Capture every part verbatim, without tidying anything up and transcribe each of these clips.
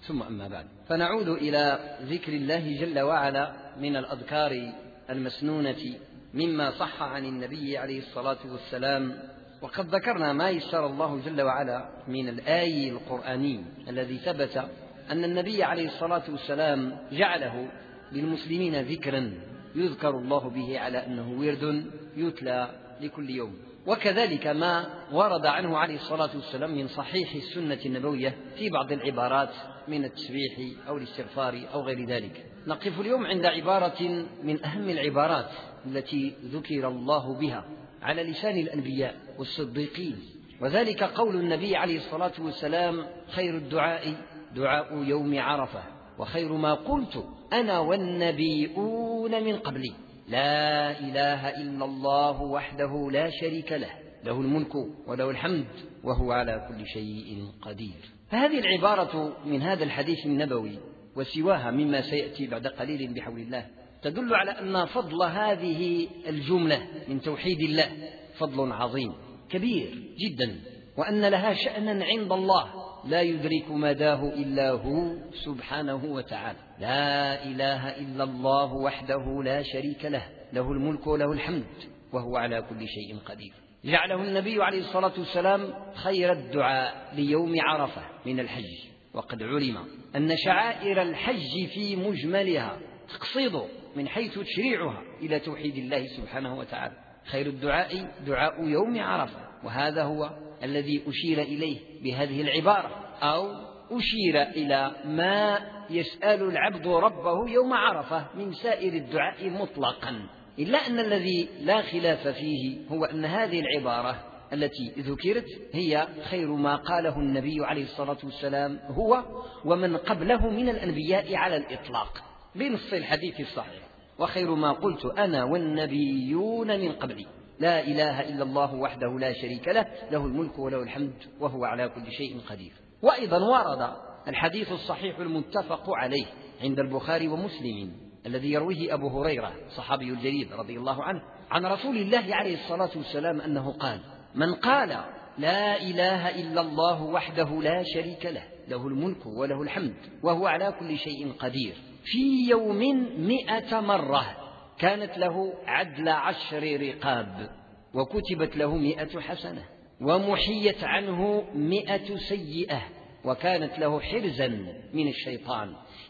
ثم أما بعد، فنعود إلى ذكر الله جل وعلا من الأذكار المسنونة مما صح عن النبي عليه الصلاة والسلام. وقد ذكرنا ما يسر الله جل وعلا من الآي القرآني الذي ثبت أن النبي عليه الصلاة والسلام جعله للمسلمين ذكرا يذكر الله به على أنه ورد يتلى لكل يوم، وكذلك ما ورد عنه عليه الصلاة والسلام من صحيح السنة النبوية في بعض العبارات من التسبيح أو الاستغفار أو غير ذلك. نقف اليوم عند عبارة من أهم العبارات التي ذكر الله بها على لسان الأنبياء والصديقين، وذلك قول النبي عليه الصلاة والسلام: خير الدعاء دعاء يوم عرفة، وخير ما قلت أنا والنبيون من قبلي، لا إله إلا الله وحده لا شريك له، له الملك وله الحمد وهو على كل شيء قدير. فهذه العبارة من هذا الحديث النبوي وسواها مما سيأتي بعد قليل بحول الله تدل على أن فضل هذه الجملة من توحيد الله فضل عظيم كبير جدا، وأن لها شأنا عند الله لا يدرك مداه إلا هو سبحانه وتعالى. لا إله إلا الله وحده لا شريك له، له الملك وله الحمد وهو على كل شيء قدير. جعله النبي عليه الصلاة والسلام خير الدعاء ليوم عرفة من الحج، وقد علم أن شعائر الحج في مجملها تقصد من حيث تشريعها إلى توحيد الله سبحانه وتعالى. خير الدعاء دعاء يوم عرفة، وهذا هو الذي أشير إليه بهذه العبارة، أو أشير إلى ما يسأل العبد ربه يوم عرفة من سائر الدعاء مطلقا، إلا أن الذي لا خلاف فيه هو أن هذه العبارة التي ذكرت هي خير ما قاله النبي عليه الصلاة والسلام هو ومن قبله من الأنبياء على الإطلاق بنص الحديث الصحيح: وخير ما قلت أنا والنبيون من قبلي، لا إله إلا الله وحده لا شريك له، له الملك وله الحمد وهو على كل شيء قدير. وأيضا ورد الحديث الصحيح المتفق عليه عند البخاري ومسلم الذي يرويه أبو هريرة صحابي الجليل رضي الله عنه عن رسول الله عليه الصلاة والسلام أنه قال: من قال لا إله إلا الله وحده لا شريك له، له الملك وله الحمد وهو على كل شيء قدير، في يوم مئة مرة كانت له عدل عشر رقاب، وكتبت له مئة حسنة، ومحيت عنه مئة سيئة، وكانت له حرزا من الشيطان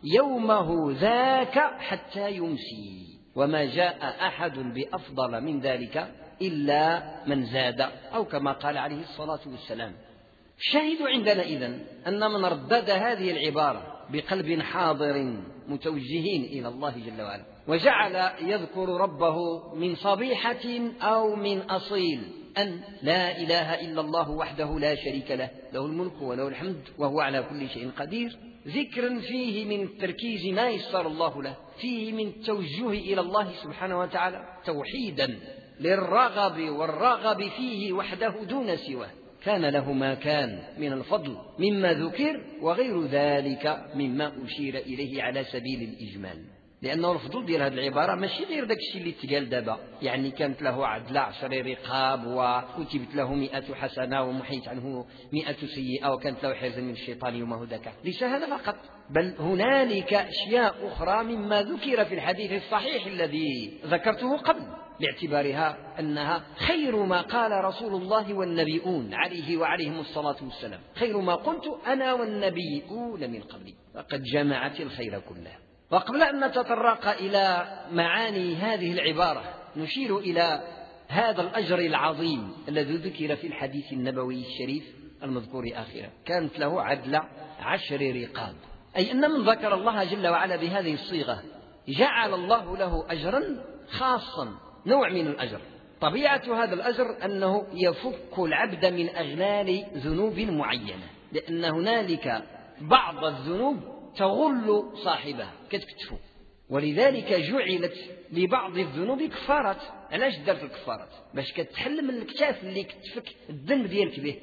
يومه ذاك حتى يمسي، وما جاء أحد بأفضل من ذلك إلا من زاد، أو كما قال عليه الصلاة والسلام. الشاهد عندنا إذن أن من ردد هذه العبارة بقلب حاضر متوجهين إلى الله جل وعلا، وجعل يذكر ربه من صبيحة أو من أصيل أن لا إله إلا الله وحده لا شريك له، له الملك وله الحمد وهو على كل شيء قدير، ذكرا فيه من التركيز ما يسر الله له، فيه من التوجه إلى الله سبحانه وتعالى توحيدا للرغب والرغب فيه وحده دون سواه، كان له ما كان من الفضل مما ذكر، وغير ذلك مما أشير إليه على سبيل الإجمال. لأنه الفضل ديال هذه العبارة ماشي غير داك الشيء اللي تقال دابا، يعني كانت له عدل عشر رقاب وكتبت له مئة حسنة ومحيت عنه مئة سيئة وكانت له حرزا من الشيطان يومه ذاك، ليس هذا فقط، بل هنالك أشياء أخرى مما ذكر في الحديث الصحيح الذي ذكرته قبل، باعتبارها أنها خير ما قال رسول الله والنبيون عليه وعليهم الصلاة والسلام، خير ما قلت أنا والنبيون من قبلي، فقد جمعت الخير كله. وقبل أن نتطرق إلى معاني هذه العبارة نشير إلى هذا الأجر العظيم الذي ذكر في الحديث النبوي الشريف المذكور آخرا، كانت له عدل عشر رقاب، أي أن من ذكر الله جل وعلا بهذه الصيغة جعل الله له أجرا خاصا، نوع من الأجر. طبيعة هذا الأجر أنه يفك العبد من أغلال ذنوب معينة، لأن هنالك بعض الذنوب تغل صاحبها كتكتفه، ولذلك جعلت لبعض الذنوب كفارات. علاش دارت الكفارات؟ باش كتحل من الكتاف اللي كتفك الذنب ديالك به،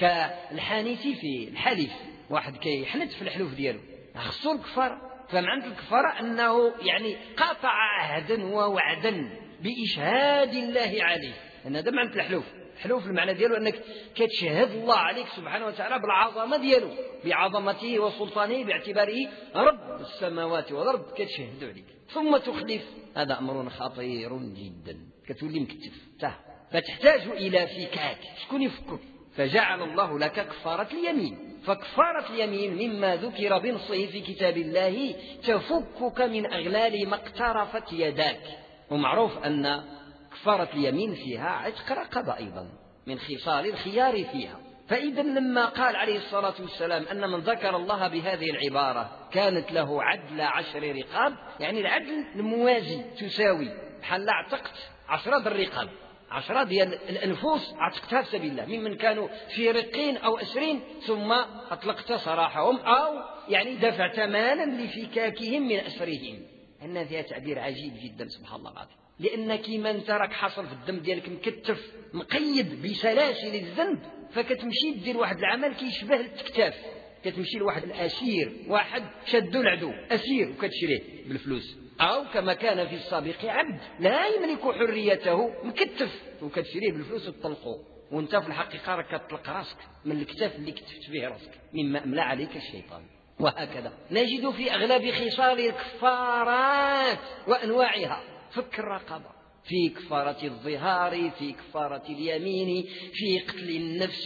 كالحانث في الحلف، واحد كيحنث في الحلوف ديالو خصو الكفارة، فمعنى الكفارة أنه يعني قاطع عهدا ووعدا بإشهاد الله عليه، أن هذا معنى الحلوف، حلو في المعنى ديالو أنك كتشهد الله عليك سبحانه وتعالى بالعظمة ديالو، بعظمته وسلطانه باعتباره رب السماوات والأرض، كتشهد عليك ثم تخلف، هذا أمر خطير جدا، كتولي مكتف تاه، فتحتاج إلى فكاك. شكون يفكك؟ فجعل الله لك كفارة اليمين. فكفارة اليمين مما ذكر بنصه في كتاب الله تفكك من أغلال ما اقترفت يداك. ومعروف أن كفارة اليمين فيها عتق رقبة أيضا من خصال الخيار فيها. فإذا لما قال عليه الصلاة والسلام أن من ذكر الله بهذه العبارة كانت له عدل عشر رقاب، يعني العدل الموازي تساوي، بحال اعتقت عشرة الرقاب، عشرة ديال الأنفس عتقتها في سبيل الله، ممن كانوا في رقين أو أسرين ثم أطلقت سراحهم، أو يعني دفعت مالا لفكاكهم من أسرهم. أن فيها تعبير عجيب جدا سبحان الله العظيم، لأنك من ترك حصل في الدم ديالك مكتف مقيد بسلاسل الذنب، فكتمشي دير واحد العمل كيشبه التكتاف، كتمشي لواحد الأسير، واحد شدو العدو أسير وكتشريه بالفلوس، أو كما كان في السابق عبد لا يملك حريته مكتف وكتشريه بالفلوس وتطلقه، وانت في الحقيقة راك كتطلق راسك من الكتاف اللي كتفت به راسك مما أملى عليك الشيطان. وهكذا نجد في أغلب خصال الكفارات وأنواعها فك الرقبة، في كفارة الظهار، في كفارة اليمين، في قتل النفس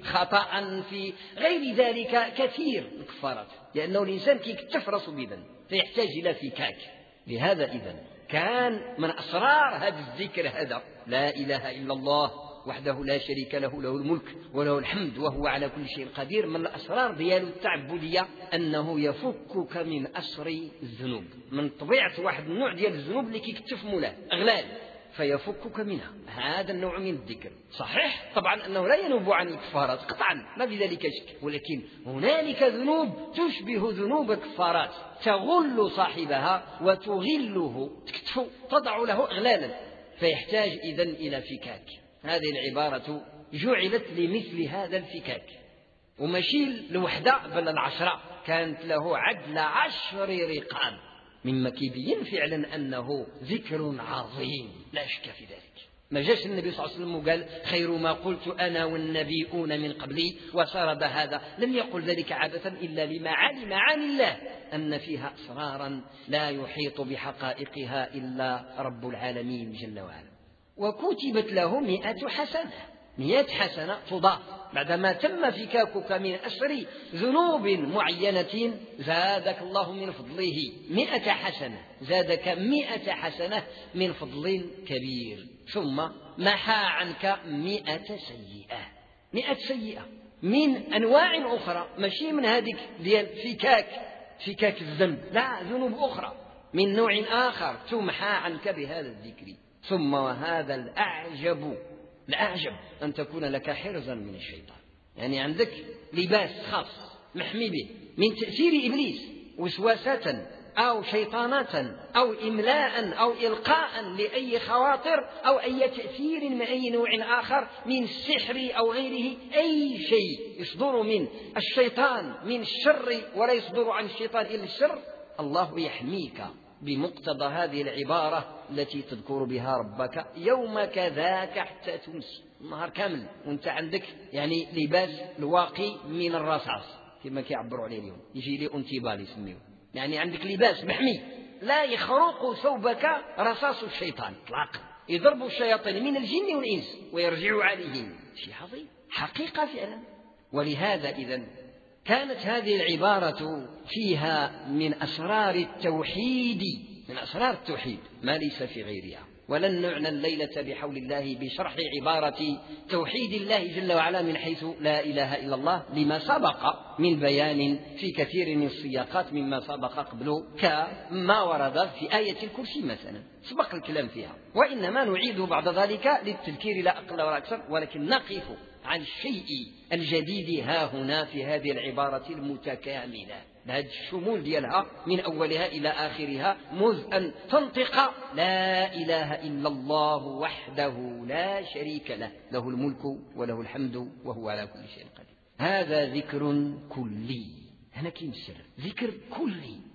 خطأ، في غير ذلك كثير الكفارات، لأنه الإنسان كيكتف راسه بذنب فيحتاج إلى فكاك. لهذا إذن كان من أسرار هذا الذكر هذا لا إله إلا الله وحده لا شريك له، له الملك وله الحمد وهو على كل شيء قدير. من الأسرار ديالو التعبدية أنه يفكك من أسر الذنوب، من طبيعة واحد النوع ديال الذنوب اللي كيكتف مولاه أغلال، فيفكك منها. هذا النوع من الذكر صحيح طبعا أنه لا ينوب عن الكفارات قطعا، ما في ذلك شك، ولكن هنالك ذنوب تشبه ذنوب الكفارات تغل صاحبها وتغله، تكتف تضع له أغلالا، فيحتاج إذن إلى فكاك. هذه العبارة جعلت لمثل هذا الفكاك، وماشي لوحدة بل العشرة، كانت له عدل عشر رقاب، مما كيبين فعلا أنه ذكر عظيم لا شك في ذلك. ما جاش النبي صلى الله عليه وسلم وقال خير ما قلت أنا والنبيون من قبلي وسرد هذا، لم يقل ذلك عبثا إلا لما علم عن الله أن فيها أسرارا لا يحيط بحقائقها إلا رب العالمين جل وعلا. وكتبت له مئة حسنة، مئة حسنة تضاف بعدما تم فكاكك من أسر ذنوب معينة، زادك الله من فضله مئة حسنة، زادك مئة حسنة من فضل كبير، ثم محى عنك مئة سيئة، مئة سيئة من أنواع أخرى، ماشي من هذيك ديال فكاك فكاك الذنب، لا، ذنوب أخرى من نوع آخر تمحى عنك بهذا الذكر. ثم وهذا الأعجب، الأعجب أن تكون لك حرزا من الشيطان، يعني عندك لباس خاص محمي به من تأثير إبليس، وسواسة أو شيطانات أو إملاء أو إلقاء لأي خواطر أو أي تأثير من أي نوع آخر من السحر أو غيره، أي شيء يصدر من الشيطان من الشر ولا يصدر عن الشيطان إلا الشر، الله يحميك بمقتضى هذه العبارة التي تذكر بها ربك يوم كذاك حتى تمسي، النهار كامل وانت عندك يعني لباس الواقي من الرصاص كما كيعبروا عليه اليوم، يجي لي انتبال يسميه، يعني عندك لباس محمي لا يخرق ثوبك رصاص الشيطان اطلاقا، يضرب الشياطين من الجن والإنس ويرجع عليهم، شيء عظيم حقيقة فعلا. ولهذا إذن كانت هذه العبارة فيها من أسرار التوحيد، من أسرار التوحيد ما ليس في غيرها. ولن نعنى الليلة بحول الله بشرح عبارة توحيد الله جل وعلا من حيث لا إله إلا الله، لما سبق من بيان في كثير من السياقات مما سبق قبله، كما ورد في آية الكرسي مثلا سبق الكلام فيها، وإنما نعيد بعد ذلك للتذكير لا أقل ولا أكثر، ولكن نقف عن الشيء الجديد ها هنا في هذه العبارة المتكاملة، هذا الشمول ديالها من أولها إلى آخرها، مذ أن تنطق لا إله إلا الله وحده لا شريك له، له الملك وله الحمد وهو على كل شيء قدير. هذا ذكر كلي، هنا كاين السر، ذكر كلي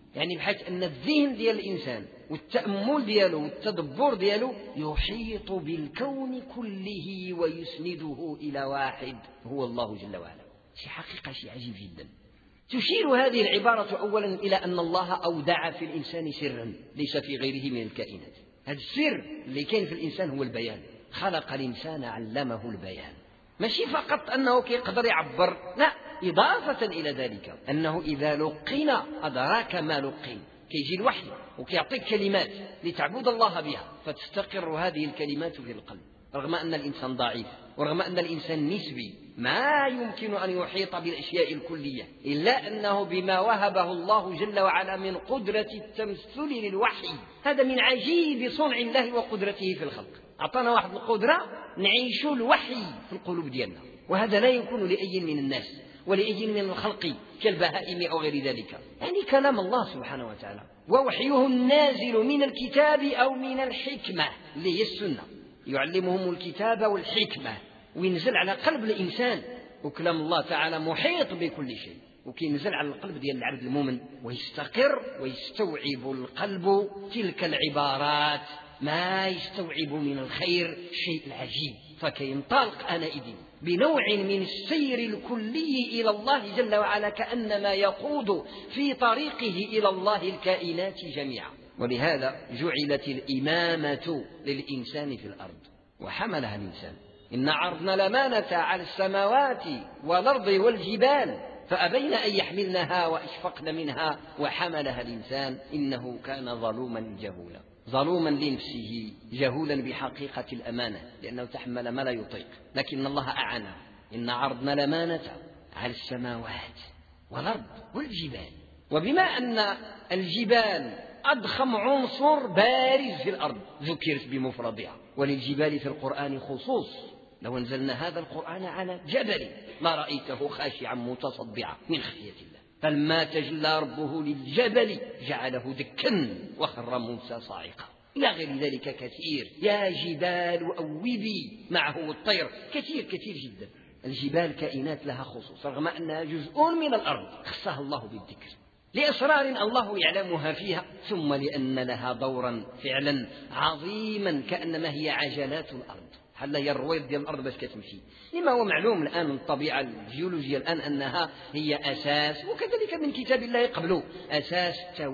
يعني بحيث أن الذهن ديال الإنسان والتأمل دياله والتدبر دياله يحيط بالكون كله ويسنده إلى واحد هو الله جل وعلا. شيء حقيقة شيء عجيب جدا. تشير هذه العبارة أولا إلى أن الله أودع في الإنسان سرا ليس في غيره من الكائنات. هذا السر اللي كان في الإنسان هو البيان. خلق الإنسان علمه البيان، ماشي فقط أنه يقدر يعبر، لا، إضافة إلى ذلك أنه إذا لقين أدراك ما لقين، كيجي الوحي وكيعطيك كلمات لتعبد الله بها فتستقر هذه الكلمات في القلب. رغم أن الإنسان ضعيف ورغم أن الإنسان نسبي ما يمكن أن يحيط بالأشياء الكلية، إلا أنه بما وهبه الله جل وعلا من قدرة التمثل للوحي، هذا من عجيب صنع الله وقدرته في الخلق. أعطانا واحد القدرة نعيش الوحي في القلوب ديالنا، وهذا لا يكون لأي من الناس ولأي من الخلق كالبهائم أو غير ذلك. يعني كلام الله سبحانه وتعالى ووحيه النازل من الكتاب أو من الحكمة اللي هي السنة، يعلمهم الكتاب والحكمة وينزل على قلب الإنسان. وكلام الله تعالى محيط بكل شيء وكينزل على القلب ديال العبد المؤمن ويستقر ويستوعب القلب تلك العبارات ما يستوعب من الخير شيء العجيب، فكينطلق آنئذ بنوع من السير الكلي إلى الله جل وعلا كأنما يقود في طريقه إلى الله الكائنات جميعا. ولهذا جعلت الإمامة للإنسان في الأرض وحملها الإنسان. إن عرضنا الأمانة على السماوات والأرض والجبال فأبين أن يحملنها وأشفقن منها وحملها الإنسان إنه كان ظلوما جهولا. ظلوما لنفسه جهولا بحقيقة الأمانة لأنه تحمل ما لا يطيق، لكن الله أعانه. إن عرضنا الأمانة على السماوات والأرض والجبال. وبما أن الجبال أضخم عنصر بارز في الأرض ذكرت بمفردها، وللجبال في القرآن خصوص، لو أنزلنا هذا القرآن على جبل ما رأيته خاشعا متصدعا من خشية الله، فلما تجلى ربه للجبل جعله دكا وخر موسى صاعقا إلى غير ذلك كثير. يا جبال أوبي معه الطير، كثير كثير جدا. الجبال كائنات لها خصوص رغم أنها جزء من الأرض خصها الله بالذكر لأسرار الله يعلمها فيها، ثم لأن لها دورا فعلا عظيما كأنما هي عجلات الأرض، حل هي الرويض ديال الأرض باش كتمشي. لما هو معلوم الآن من الطبيعة الجيولوجية الآن أنها هي أساس، وكذلك من كتاب الله قبله، أساس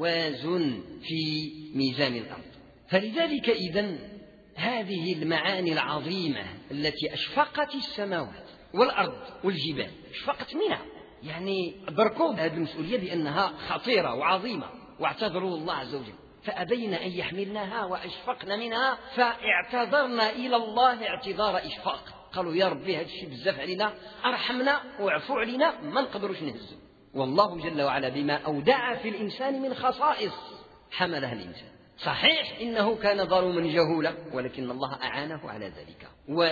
توازن في ميزان الأرض. فلذلك إذن هذه المعاني العظيمة التي أشفقت السماوات والأرض والجبال أشفقت منها، يعني أدركوا هذه المسؤولية بأنها خطيرة وعظيمة واعتذروا الله عز وجل فأبين أن يحملناها وأشفقن منها، فاعتذرنا إلى الله اعتذار إشفاق. قالوا يا ربي هذا الشيء بزاف علينا، أرحمنا واعفو علينا ما نقدروش نهزه. والله جل وعلا بما أودع في الإنسان من خصائص حملها الإنسان. صحيح إنه كان ظلوما جهولا ولكن الله أعانه على ذلك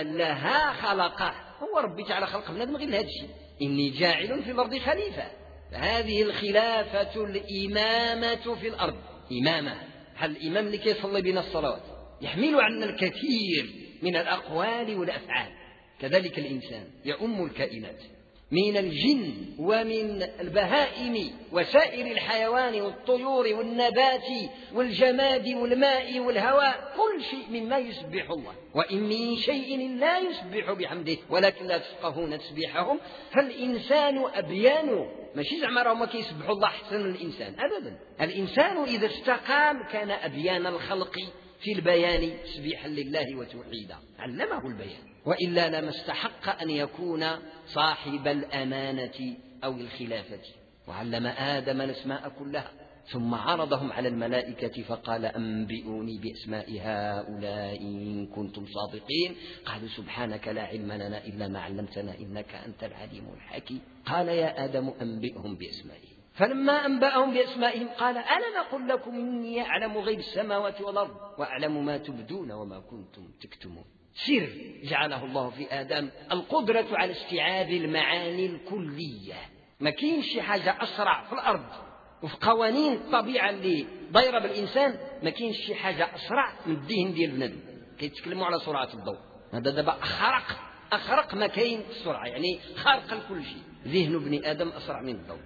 ولها خلقه. هو ربي تعالى خلق بنادم غير هذا الشيء، إني جاعل في الأرض خليفة. هذه الخلافة الإمامة في الأرض، إمامة بحال الإمام اللي كيصلي بين الصلوات يحمل عنا الكثير من الأقوال والأفعال. كذلك الإنسان يؤم الكائنات من الجن ومن البهائم وسائر الحيوان والطيور والنبات والجماد والماء والهواء، كل شيء مما يسبح الله. وإن من شيء لا يسبح بحمده ولكن لا تفقهون تسبيحهم. فالإنسان أبيان، ماشي زعما راهما كيسبحوا الله أحسن من الإنسان أبدا. الإنسان إذا استقام كان أبيان الخلق في البيان تسبيحا لله وتوحيدا، علمه البيان، وإلا لما استحق أن يكون صاحب الأمانة أو الخلافة. وعلم آدم الأسماء كلها ثم عرضهم على الملائكة فقال أنبئوني بأسماء هؤلاء إن كنتم صادقين. قالوا سبحانك لا علم لنا إلا ما علمتنا إنك أنت العليم الحكيم. قال يا آدم أنبئهم بأسمائهم. فلما أنبأهم بأسمائهم قال ألم أقل لكم إني أعلم غيب السماوات والأرض وأعلم ما تبدون وما كنتم تكتمون. سر جعله الله في آدم القدرة على استيعاب المعاني الكلية. ما كاينش شي حاجة أسرع في الأرض وفي قوانين الطبيعة اللي دايرة بالإنسان، ما كاينش شي حاجة أسرع من الذهن ديال بنادم. كيتكلموا على سرعة الضوء، هذا دابا أخرق أخرق ما كاين السرعة، يعني خارق لكل شيء. ذهن ابن آدم أسرع من الضوء،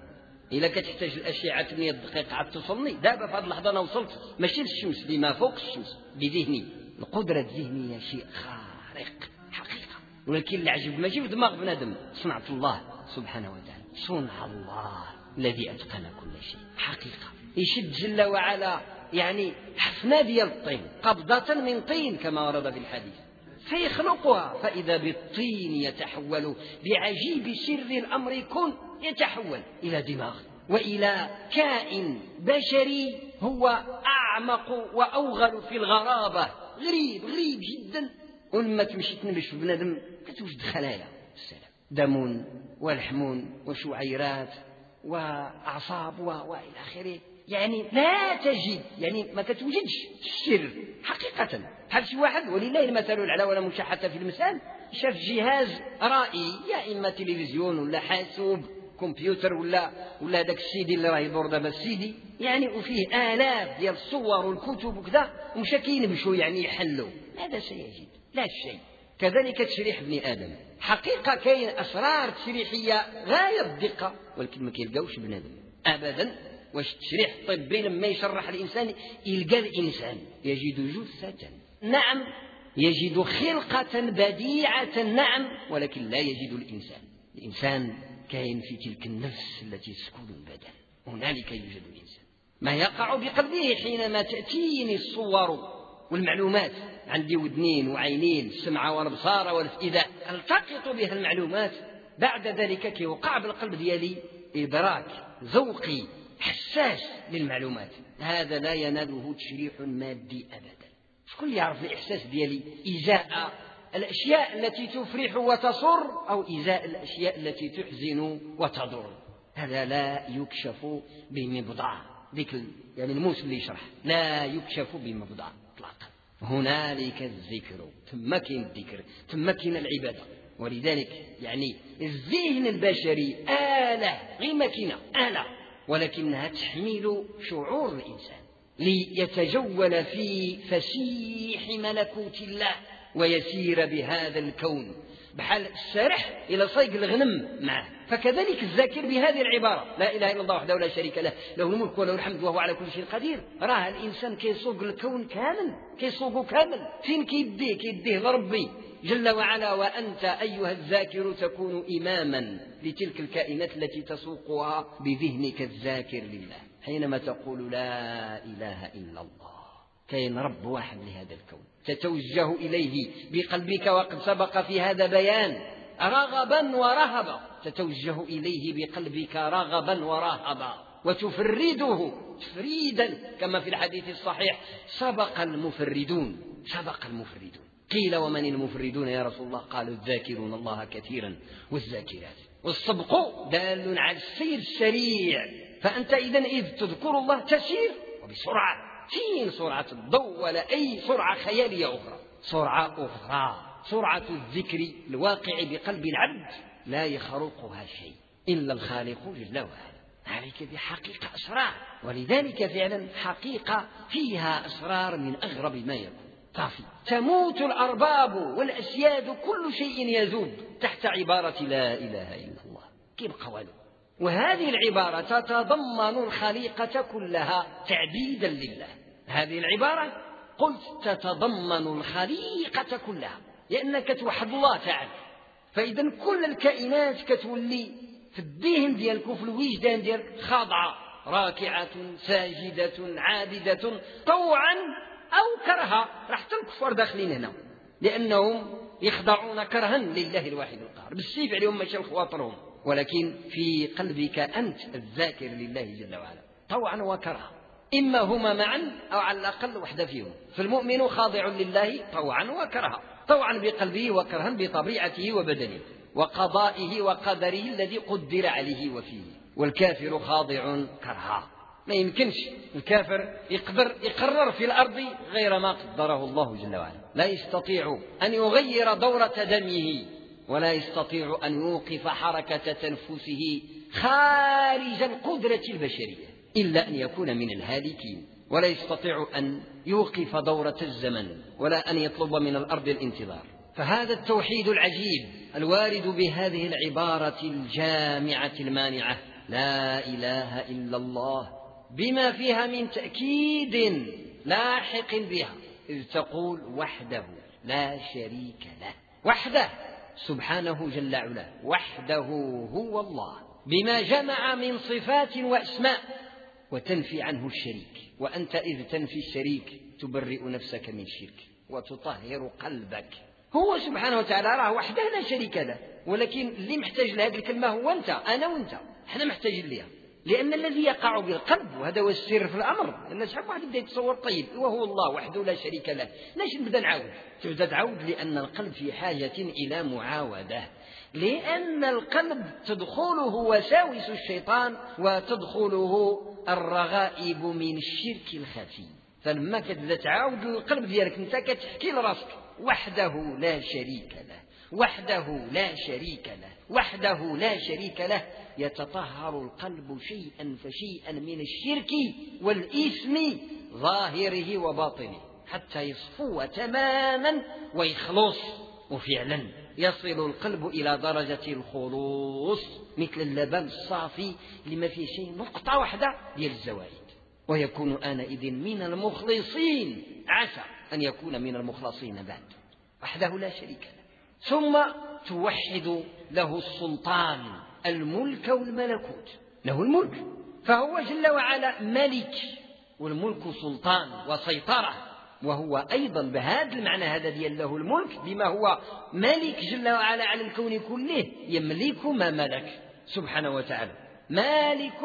إلا كتحتاج الأشعة ثمانية دقائق عاد توصلني دابا في هذه اللحظة أنا وصلت ماشي للشمس لما فوق الشمس بذهني. القدرة الذهنية شيء خارق حقيقة، ولكن العجب ماشي في دماغ بنادم، صنعة الله سبحانه وتعالى، صنع الله الذي أتقن كل شيء حقيقة. يشد جل وعلا يعني حفنة ديال الطين، قبضة من طين كما ورد في الحديث، فيخلقها فإذا بالطين يتحول بعجيب سر الأمر كن يتحول إلى دماغ وإلى كائن بشري هو أعمق وأوغل في الغرابة، غريب غريب جدا. ولما تمشي تنبش في بنادم كتوجد خلايا السلام، دم ولحم وشعيرات وأعصاب وإلى آخره، يعني لا تجد، يعني ما كتوجدش السر حقيقة. بحال شي واحد ولله المثل الأعلى ولا مشاحة في المثال شاف جهاز رائي، يا إما تلفزيون ولا حاسوب كمبيوتر ولا ولا داك السيدي اللي راه يدور دابا السيدي، يعني وفيه آلاف ديال الصور والكتب وكذا، ومشى كينبشوا يعني يحلوا، ماذا سيجد؟ لا شيء. كذلك تشريح ابن آدم، حقيقة كاين أسرار تشريحية غاية الدقة، ولكن ما كيلقاوش بنادم أبدا. واش التشريح الطبي لما يشرح الإنسان يلقى الإنسان يجد جثة، نعم، يجد خلقة بديعة، نعم، ولكن لا يجد الإنسان. الإنسان كاين في تلك النفس التي تسكن البدن، هنالك يوجد الإنسان. ما يقع بقلبه حينما تأتيني الصور والمعلومات، عندي ودنين وعينين، السمع والبصار والأفئدة، التقط بها المعلومات، بعد ذلك كيوقع بالقلب ديالي إدراك ذوقي حساس للمعلومات. هذا لا يناله تشريح مادي أبدا. شكون يعرف الإحساس ديالي إزاء الأشياء التي تفرح وتصر أو إزاء الأشياء التي تحزن وتضر؟ هذا لا يكشف بمبضع، ذيك يعني الموس اللي يشرح لا يكشف بمبضع اطلاقا. هنالك الذكر، ثم كاين الذكر، ثم كاين العبادة. ولذلك يعني الذهن البشري آلة غير ماكينة، آلة، ولكنها تحمل شعور الإنسان ليتجول في فسيح ملكوت الله ويسير بهذا الكون بحال السارح إلى صيد الغنم معه. فكذلك الذاكر بهذه العبارة لا إله إلا الله وحده لا شريك له، له الملك وله الحمد وهو على كل شيء قدير. راه الإنسان كيسوق الكون كامل، كيسوقه كامل، فين كيديه؟ كيديه لربي جل وعلا. وأنت أيها الذاكر تكون إماما لتلك الكائنات التي تسوقها بذهنك الذاكر لله. حينما تقول لا إله إلا الله، كاين رب واحد لهذا الكون، تتوجه إليه بقلبك، وقد سبق في هذا بيان، رغبا ورهبا، تتوجه إليه بقلبك رغبا ورهبا، وتفرده تفريدا كما في الحديث الصحيح: سبق المفردون، سبق المفردون. قيل ومن المفردون يا رسول الله؟ قالوا الذاكرون الله كثيرا والذاكرات. والسبق دال على السير السريع، فأنت إذن إذ تذكر الله تسير وبسرعة، فين سرعة الضوء ولا أي سرعة خيالية أخرى، سرعة أخرى، سرعة الذكر الواقع بقلب العبد لا يخرقها شيء إلا الخالق جل وعلا. هذه بحقيقة أسرار، ولذلك فعلا حقيقة فيها أسرار من أغرب ما يكون. طافي تموت الأرباب والأسياد، كل شيء يذوب تحت عبارة لا إله إلا الله، كيبقى والو. وهذه العبارة تتضمن الخليقة كلها تعبيدا لله. هذه العبارة قلت تتضمن الخليقة كلها، لأنك توحد الله تعالى. فإذا كل الكائنات كتولي في الذهن ديالك وفي الوجدان ديالك خاضعة، راكعة ساجدة عابدة، طوعا أو كرها. راح الكفار داخلين هنا لأنهم يخضعون كرها لله الواحد القهار، بالسيف عليهم ماشي الخواطرهم، ولكن في قلبك أنت الذاكر لله جل وعلا طوعا وكرها، إما هما معا أو على الأقل وحدة فيهم. فالمؤمن خاضع لله طوعا وكرها، طوعا بقلبه وكرها بطبيعته وبدنه وقضائه وقدره الذي قدر عليه وفيه. والكافر خاضع كرها، ما يمكنش الكافر يقدر يقرر في الأرض غير ما قدره الله جل وعلا، لا يستطيع أن يغير دورة دمه، ولا يستطيع أن يوقف حركة تنفسه خارج القدرة البشرية إلا أن يكون من الهالكين، ولا يستطيع أن يوقف دورة الزمن، ولا أن يطلب من الأرض الانتظار. فهذا التوحيد العجيب الوارد بهذه العبارة الجامعة المانعة لا إله إلا الله بما فيها من تأكيد لاحق بها، إذ تقول وحده لا شريك له، وحده سبحانه جل وعلا، وحده هو الله بما جمع من صفات وأسماء، وتنفي عنه الشريك. وأنت إذ تنفي الشريك تبرئ نفسك من الشرك وتطهر قلبك. هو سبحانه وتعالى راه وحده لا شريك له، ولكن اللي محتاج لهذه الكلمة هو أنت، أنا وأنت، احنا محتاجين لها، لأن الذي يقع بالقلب، وهذا هو السر في الأمر. لأن شحال واحد يبدا يتصور طيب وهو الله وحده لا شريك له، ليش نبدا نعاود؟ تبدا تعاود لأن القلب في حاجة إلى معاودة، لأن القلب تدخله وساوس الشيطان وتدخله الرغائب من الشرك الخفي. فلما كتبدا تعاود القلب ديالك انت كتحكي لراسك وحده لا شريك له، وحده لا شريك له، وحده لا شريك له، يتطهر القلب شيئا فشيئا من الشرك والإثم ظاهره وباطنه، حتى يصفو تماما ويخلص. وفعلا يصل القلب إلى درجة الخلوص مثل اللبن الصافي لما فيه شيء نقطة واحدة ديال الزوائد، ويكون آنئذ من المخلصين، عسى أن يكون من المخلصين بعد. وحده لا شريك له. ثم توحد له السلطان، الملك والملكوت، له الملك، فهو جل وعلا ملك، والملك سلطان وسيطرة، وهو أيضا بهذا المعنى هذا ديال له الملك بما هو ملك جل وعلا على الكون كله، يملك ما ملك سبحانه وتعالى، مالك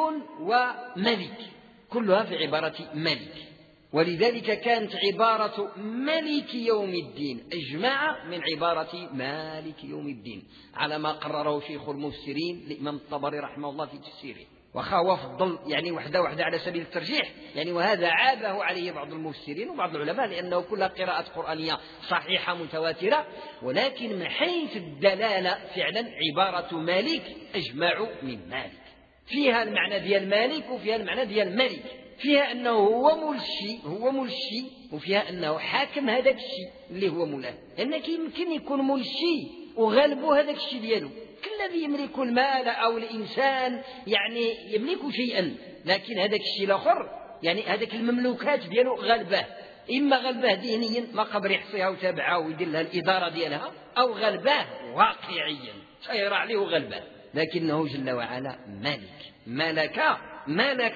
وملك كلها في عبارة ملك. ولذلك كانت عبارة ملك يوم الدين أجمع من عبارة مالك يوم الدين، على ما قرره شيخ المفسرين الإمام الطبري رحمه الله في تفسيره، وخاوة فضل يعني وحده وحده على سبيل الترجيح يعني، وهذا عابه عليه بعض المفسرين وبعض العلماء، لأنه كلها قراءة قرآنية صحيحة متواترة، ولكن من حيث الدلالة فعلا عبارة مالك أجمع من مالك، فيها المعنى ديال مالك وفيها المعنى ديال ملك، فيها أنه هو ملشي هو ملشي وفيها أنه حاكم هذاك الشيء اللي هو مولاه، لأنك يمكن يكون ملشي وغالبه هذاك الشيء ديالو، كالذي يملك المال أو الإنسان يعني يملك شيئا، لكن هذاك الشيء الآخر يعني هذاك المملوكات ديالو غالبه، إما غالبه ذهنيا ما قدر يحصيها وتابعها ويدير لها الإدارة ديالها، أو غالبه واقعيا سيرى عليه غالبه، لكنه جل وعلا ملك، ملك ملك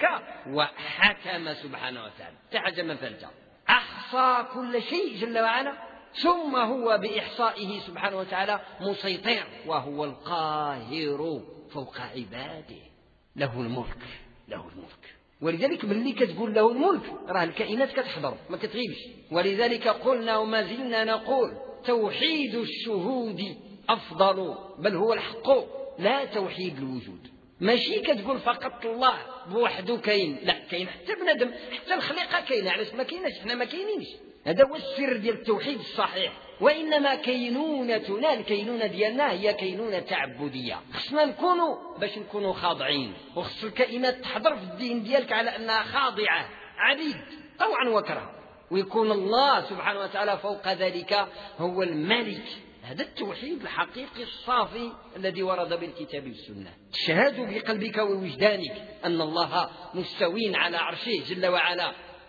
وحكم سبحانه وتعالى، تحكم فلتا، أحصى كل شيء جل وعلا، ثم هو بإحصائه سبحانه وتعالى مسيطر، وهو القاهر فوق عباده، له الملك له الملك. ولذلك ملي كتقول له الملك راه الكائنات كتحضر ما كتغيبش. ولذلك قلنا وما زلنا نقول توحيد الشهود أفضل، بل هو الحق، لا توحيد الوجود. ماشي كتقول فقط الله بوحده كاين، لا، كاين حتى بنادم، حتى الخليقه كاينه، علاش ما كايناش؟ حنا ما كاينينش. هذا هو السر ديال التوحيد الصحيح. وانما كينونتنا، الكينونه ديالنا هي كينونه تعبديه، خصنا نكونوا باش نكونوا خاضعين، وخص الكائنات تحضر في الدين ديالك على انها خاضعه عبيد طوعا وكرها، ويكون الله سبحانه وتعالى فوق ذلك هو الملك. هذا التوحيد الحقيقي الصافي الذي ورد بالكتاب والسنة. تشهد بقلبك ووجدانك أن الله مستوين على عرشه جل وعلا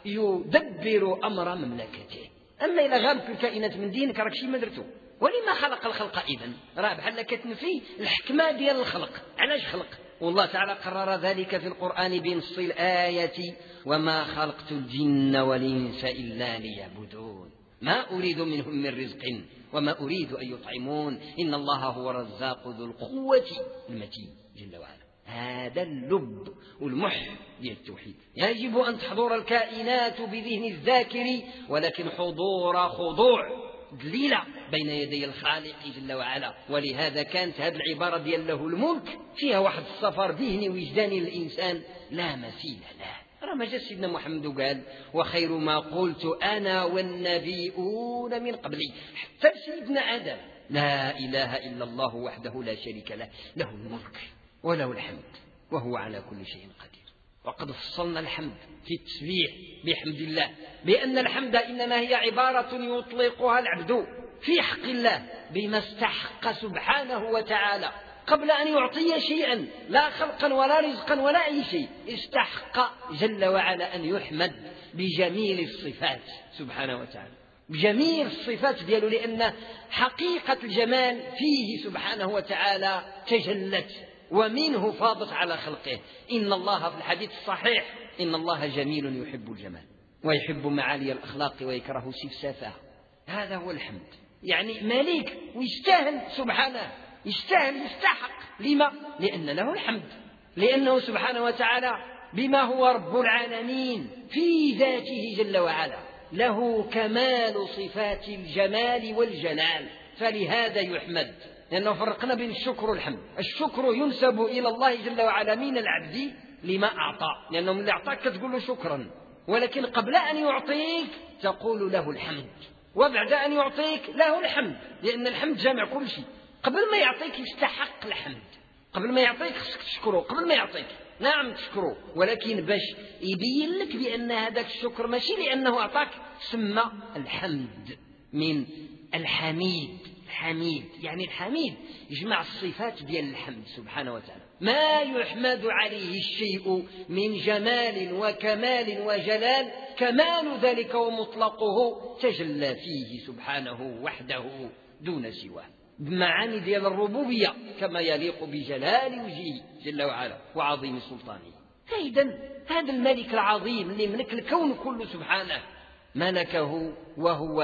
يدبر أمر مملكته. أما إذا غابت الكائنات من دينك راك شي ما درتو. ولما خلق الخلق إذن؟ راه بحال كتنفي الحكمة ديال الخلق. علاش خلق؟ والله تعالى قرر ذلك في القرآن بنص الآية: وما خلقت الجن والإنس إلا ليعبدون ما أريد منهم من رزق وما أريد أن يطعمون إن الله هو الرزاق ذو القوة المتين جل وعلا. هذا اللب والمح ديال التوحيد. يجب أن تحضر الكائنات بذهن الذاكر، ولكن حضور خضوع دليلة بين يدي الخالق جل وعلا. ولهذا كانت هذه العبارة ديال له الملك فيها واحد السفر ذهني وجداني للإنسان لا مثيل له. راه ما جاء سيدنا محمد وقال وخير ما قلت أنا والنبيون من قبلي، حتى سيدنا آدم لا إله إلا الله وحده لا شريك له، له الملك وله الحمد وهو على كل شيء قدير. وقد فصلنا الحمد في التسبيح بحمد الله، بأن الحمد إنما هي عبارة يطلقها العبد في حق الله بما استحق سبحانه وتعالى قبل أن يعطي شيئا لا خلقا ولا رزقا ولا أي شيء استحق جل وعلا أن يحمد بجميل الصفات سبحانه وتعالى، بجميل الصفات دياله، لأن حقيقة الجمال فيه سبحانه وتعالى تجلت ومنه فاضت على خلقه. إن الله في الحديث الصحيح إن الله جميل يحب الجمال ويحب معالي الأخلاق ويكره سفسافها. هذا هو الحمد، يعني مليك ويستاهل سبحانه، يستاهل يستحق. لما؟ لأن له الحمد، لأنه سبحانه وتعالى بما هو رب العالمين في ذاته جل وعلا له كمال صفات الجمال والجلال، فلهذا يحمد. لأنه فرقنا بين الشكر والحمد. الشكر ينسب إلى الله جل وعلا من العبد لما أعطى، لأنه من اللي أعطاك تقول له شكرا، ولكن قبل أن يعطيك تقول له الحمد، وبعد أن يعطيك له الحمد، لأن الحمد جامع كل شيء. قبل ما يعطيك يستحق الحمد، قبل ما يعطيك خصك تشكره، قبل ما يعطيك نعم تشكره، ولكن باش يبين لك بأن هذاك الشكر ماشي لأنه أعطاك، سمى الحمد من الحميد. الحميد يعني الحميد يجمع الصفات ديال الحمد سبحانه وتعالى، ما يحمد عليه الشيء من جمال وكمال وجلال، كمال ذلك ومطلقه تجلى فيه سبحانه وحده دون سواه، بمعاني ديال الربوبية كما يليق بجلال وجهه جل وعلا وعظيم سلطانه. فإذا هذا الملك العظيم اللي ملك الكون كله سبحانه ملكه وهو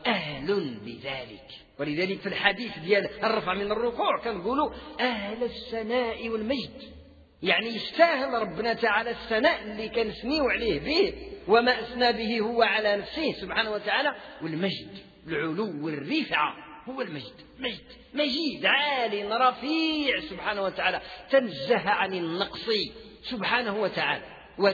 أهل لذلك. ولذلك في الحديث ديال الرفع من الركوع كنقولوا أهل الثناء والمجد، يعني يستاهل ربنا تعالى الثناء اللي كنثنيو عليه به وما أثنى به هو على نفسه سبحانه وتعالى، والمجد العلو والرفعة هو المجد، مجد مجيد عال رفيع سبحانه وتعالى، تنزه عن النقص سبحانه وتعالى،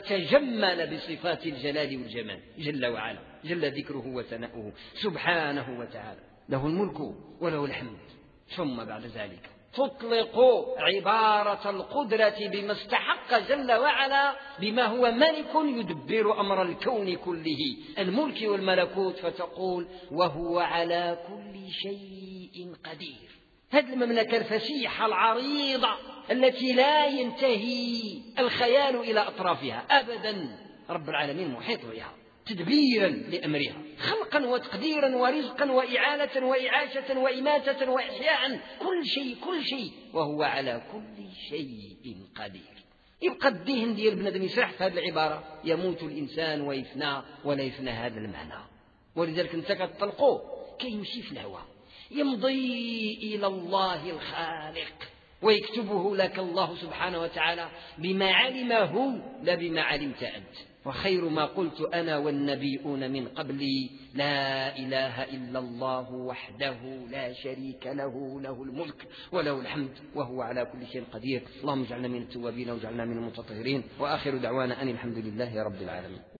وتجمل بصفات الجلال والجمال جل وعلا، جل ذكره وثناؤه سبحانه وتعالى. له الملك وله الحمد. ثم بعد ذلك تطلق عبارة القدرة بما استحق جل وعلا، بما هو ملك يدبر أمر الكون كله، الملك والملكوت، فتقول وهو على كل شيء قدير. هذه المملكة الفسيحة العريضة التي لا ينتهي الخيال إلى أطرافها أبدا، رب العالمين محيط بها تدبيرا لأمرها، خلقا وتقديرا ورزقا وإعانة وإعاشة وإماتة وإحياء، كل شيء كل شيء، وهو على كل شيء قدير. يبقى الذهن ديال بنادم يسرح في هذه العبارة، يموت الإنسان ويفنى ولا يفنى هذا المعنى. ولذلك انت كتطلقوه كيمشي في الهواء، يمضي إلى الله الخالق ويكتبه لك الله سبحانه وتعالى بما علمه لا بما علمت أنت. وخير ما قلت أنا والنبيون من قبلي لا إله إلا الله وحده لا شريك له، له الملك وله الحمد وهو على كل شيء قدير. اللهم اجعلنا من التوابين واجعلنا من المتطهرين، وآخر دعوانا أن الحمد لله رب العالمين.